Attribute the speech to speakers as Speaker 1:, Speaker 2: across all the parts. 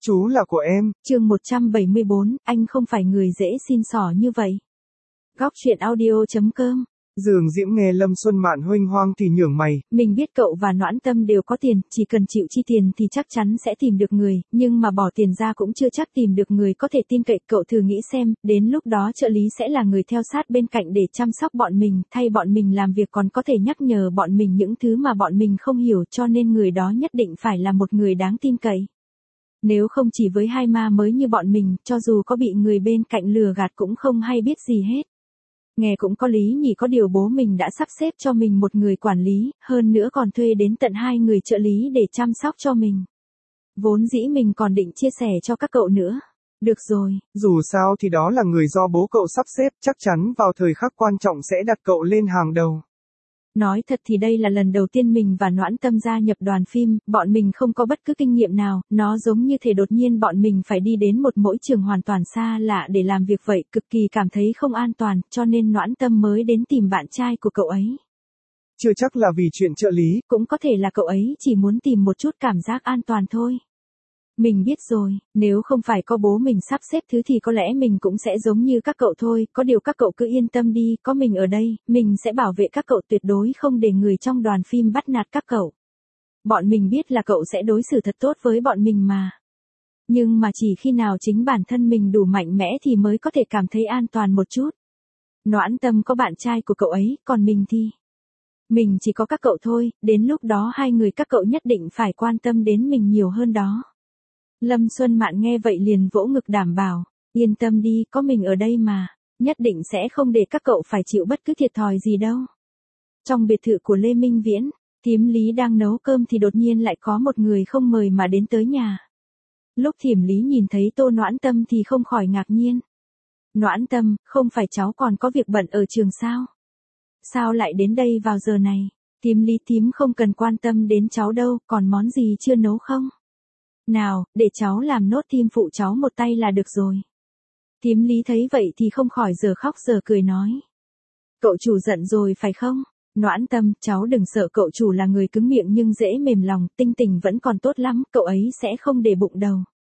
Speaker 1: Chú là của em.
Speaker 2: Chương 174, anh không phải người dễ xin xỏ như vậy. Góc truyện audio.com.
Speaker 1: Dường Diễm nghe Lâm Xuân Mạn huênh hoang thì nhướng mày.
Speaker 2: Mình biết cậu và Noãn Tâm đều có tiền, chỉ cần chịu chi tiền thì chắc chắn sẽ tìm được người, nhưng mà bỏ tiền ra cũng chưa chắc tìm được người có thể tin cậy. Cậu thử nghĩ xem, đến lúc đó trợ lý sẽ là người theo sát bên cạnh để chăm sóc bọn mình, thay bọn mình làm việc, còn có thể nhắc nhở bọn mình những thứ mà bọn mình không hiểu, cho nên người đó nhất định phải là một người đáng tin cậy. Nếu không chỉ với hai ma mới như bọn mình, cho dù có bị người bên cạnh lừa gạt cũng không hay biết gì hết. Nghe cũng có lý nhỉ, có điều bố mình đã sắp xếp cho mình một người quản lý, hơn nữa còn thuê đến tận 2 người trợ lý để chăm sóc cho mình. Vốn dĩ mình còn định chia sẻ cho các cậu nữa. Được rồi.
Speaker 1: Dù sao thì đó là người do bố cậu sắp xếp, chắc chắn vào thời khắc quan trọng sẽ đặt cậu lên hàng đầu.
Speaker 2: Nói thật thì đây là lần đầu tiên mình và Noãn Tâm gia nhập đoàn phim, bọn mình không có bất cứ kinh nghiệm nào, nó giống như thể đột nhiên bọn mình phải đi đến một môi trường hoàn toàn xa lạ để làm việc vậy, cực kỳ cảm thấy không an toàn, cho nên Noãn Tâm mới đến tìm bạn trai của cậu ấy.
Speaker 1: Chưa chắc là vì chuyện trợ lý.
Speaker 2: Cũng có thể là cậu ấy chỉ muốn tìm một chút cảm giác an toàn thôi. Mình biết rồi, nếu không phải có bố mình sắp xếp thứ thì có lẽ mình cũng sẽ giống như các cậu thôi, có điều các cậu cứ yên tâm đi, có mình ở đây, mình sẽ bảo vệ các cậu, tuyệt đối không để người trong đoàn phim bắt nạt các cậu. Bọn mình biết là cậu sẽ đối xử thật tốt với bọn mình mà. Nhưng mà chỉ khi nào chính bản thân mình đủ mạnh mẽ thì mới có thể cảm thấy an toàn một chút. Noãn Tâm có bạn trai của cậu ấy, còn mình thì... Mình chỉ có các cậu thôi, đến lúc đó 2 người các cậu nhất định phải quan tâm đến mình nhiều hơn đó. Lâm Xuân Mạn nghe vậy liền vỗ ngực đảm bảo, yên tâm đi, có mình ở đây mà, nhất định sẽ không để các cậu phải chịu bất cứ thiệt thòi gì đâu. Trong biệt thự của Lê Minh Viễn, thím Lý đang nấu cơm thì đột nhiên lại có một người không mời mà đến tới nhà. Lúc thím Lý nhìn thấy Tô Noãn Tâm thì không khỏi ngạc nhiên. Noãn Tâm, không phải cháu còn có việc bận ở trường sao? Sao lại đến đây vào giờ này? Thím Lý, thím không cần quan tâm đến cháu đâu, còn món gì chưa nấu không? Nào, để cháu làm nốt thêm phụ cháu một tay là được rồi. Thím Lý thấy vậy thì không khỏi giờ khóc giờ cười nói. Cậu chủ giận rồi phải không? Noãn Tâm, cháu đừng sợ, cậu chủ là người cứng miệng nhưng dễ mềm lòng, tinh tình vẫn còn tốt lắm, cậu ấy sẽ không để bụng đầu.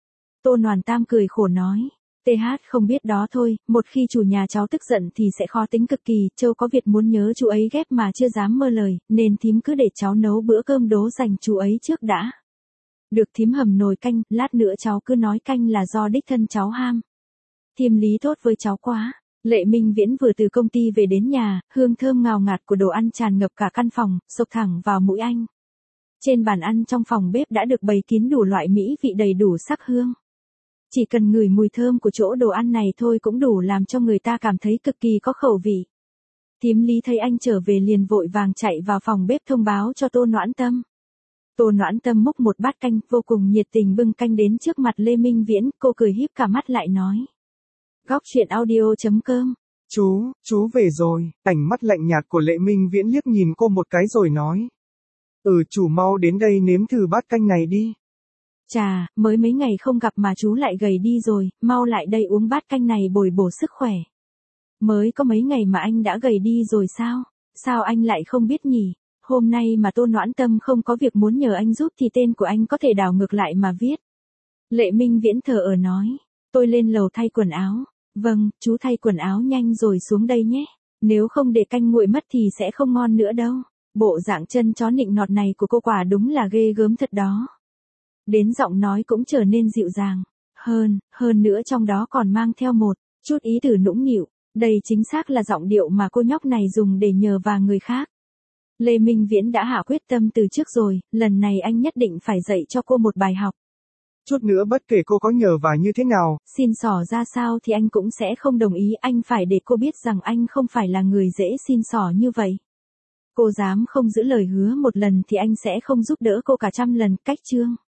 Speaker 2: Tô Noãn Tam cười khổ nói. TH không biết đó thôi, một khi chủ nhà cháu tức giận thì sẽ khó tính cực kỳ, Châu có việc muốn nhớ chú ấy ghép mà chưa dám mơ lời, nên thím cứ để cháu nấu bữa cơm đố dành chú ấy trước đã. Được, thím hầm nồi canh, lát nữa cháu cứ nói canh là do đích thân cháu ham. Thím Lý tốt với cháu quá. Lệ Minh Viễn vừa từ công ty về đến nhà, hương thơm ngào ngạt của đồ ăn tràn ngập cả căn phòng, xộc thẳng vào mũi anh. Trên bàn ăn trong phòng bếp đã được bày kín đủ loại mỹ vị đầy đủ sắc hương. Chỉ cần ngửi mùi thơm của chỗ đồ ăn này thôi cũng đủ làm cho người ta cảm thấy cực kỳ có khẩu vị. Thím Lý thấy anh trở về liền vội vàng chạy vào phòng bếp thông báo cho Tô Noãn Tâm. Tô Noãn Tâm múc một bát canh, vô cùng nhiệt tình bưng canh đến trước mặt Lê Minh Viễn, cô cười híp cả mắt lại nói. Góc truyện audio.com.
Speaker 1: Chú về rồi, ánh mắt lạnh nhạt của Lệ Minh Viễn liếc nhìn cô một cái rồi nói. Chủ mau đến đây nếm thử bát canh này đi.
Speaker 2: Chà, mới mấy ngày không gặp mà chú lại gầy đi rồi, mau lại đây uống bát canh này bồi bổ sức khỏe. Mới có mấy ngày mà anh đã gầy đi rồi sao? Sao anh lại không biết nhỉ? Hôm nay mà Tô Noãn Tâm không có việc muốn nhờ anh giúp thì tên của anh có thể đảo ngược lại mà viết. Lệ Minh Viễn thờ ở nói. Tôi lên lầu thay quần áo. Vâng, chú thay quần áo nhanh rồi xuống đây nhé. Nếu không để canh nguội mất thì sẽ không ngon nữa đâu. Bộ dạng chân chó nịnh nọt này của cô quả đúng là ghê gớm thật đó. Đến giọng nói cũng trở nên dịu dàng. Hơn nữa trong đó còn mang theo một chút ý từ nũng nịu. Đây chính xác là giọng điệu mà cô nhóc này dùng để nhờ vả người khác. Lê Minh Viễn đã hạ quyết tâm từ trước rồi, lần này anh nhất định phải dạy cho cô một bài học.
Speaker 1: Chút nữa bất kể cô có nhờ vả như thế nào,
Speaker 2: xin xỏ ra sao thì anh cũng sẽ không đồng ý, anh phải để cô biết rằng anh không phải là người dễ xin xỏ như vậy. Cô dám không giữ lời hứa một lần thì anh sẽ không giúp đỡ cô cả trăm lần, cách chương.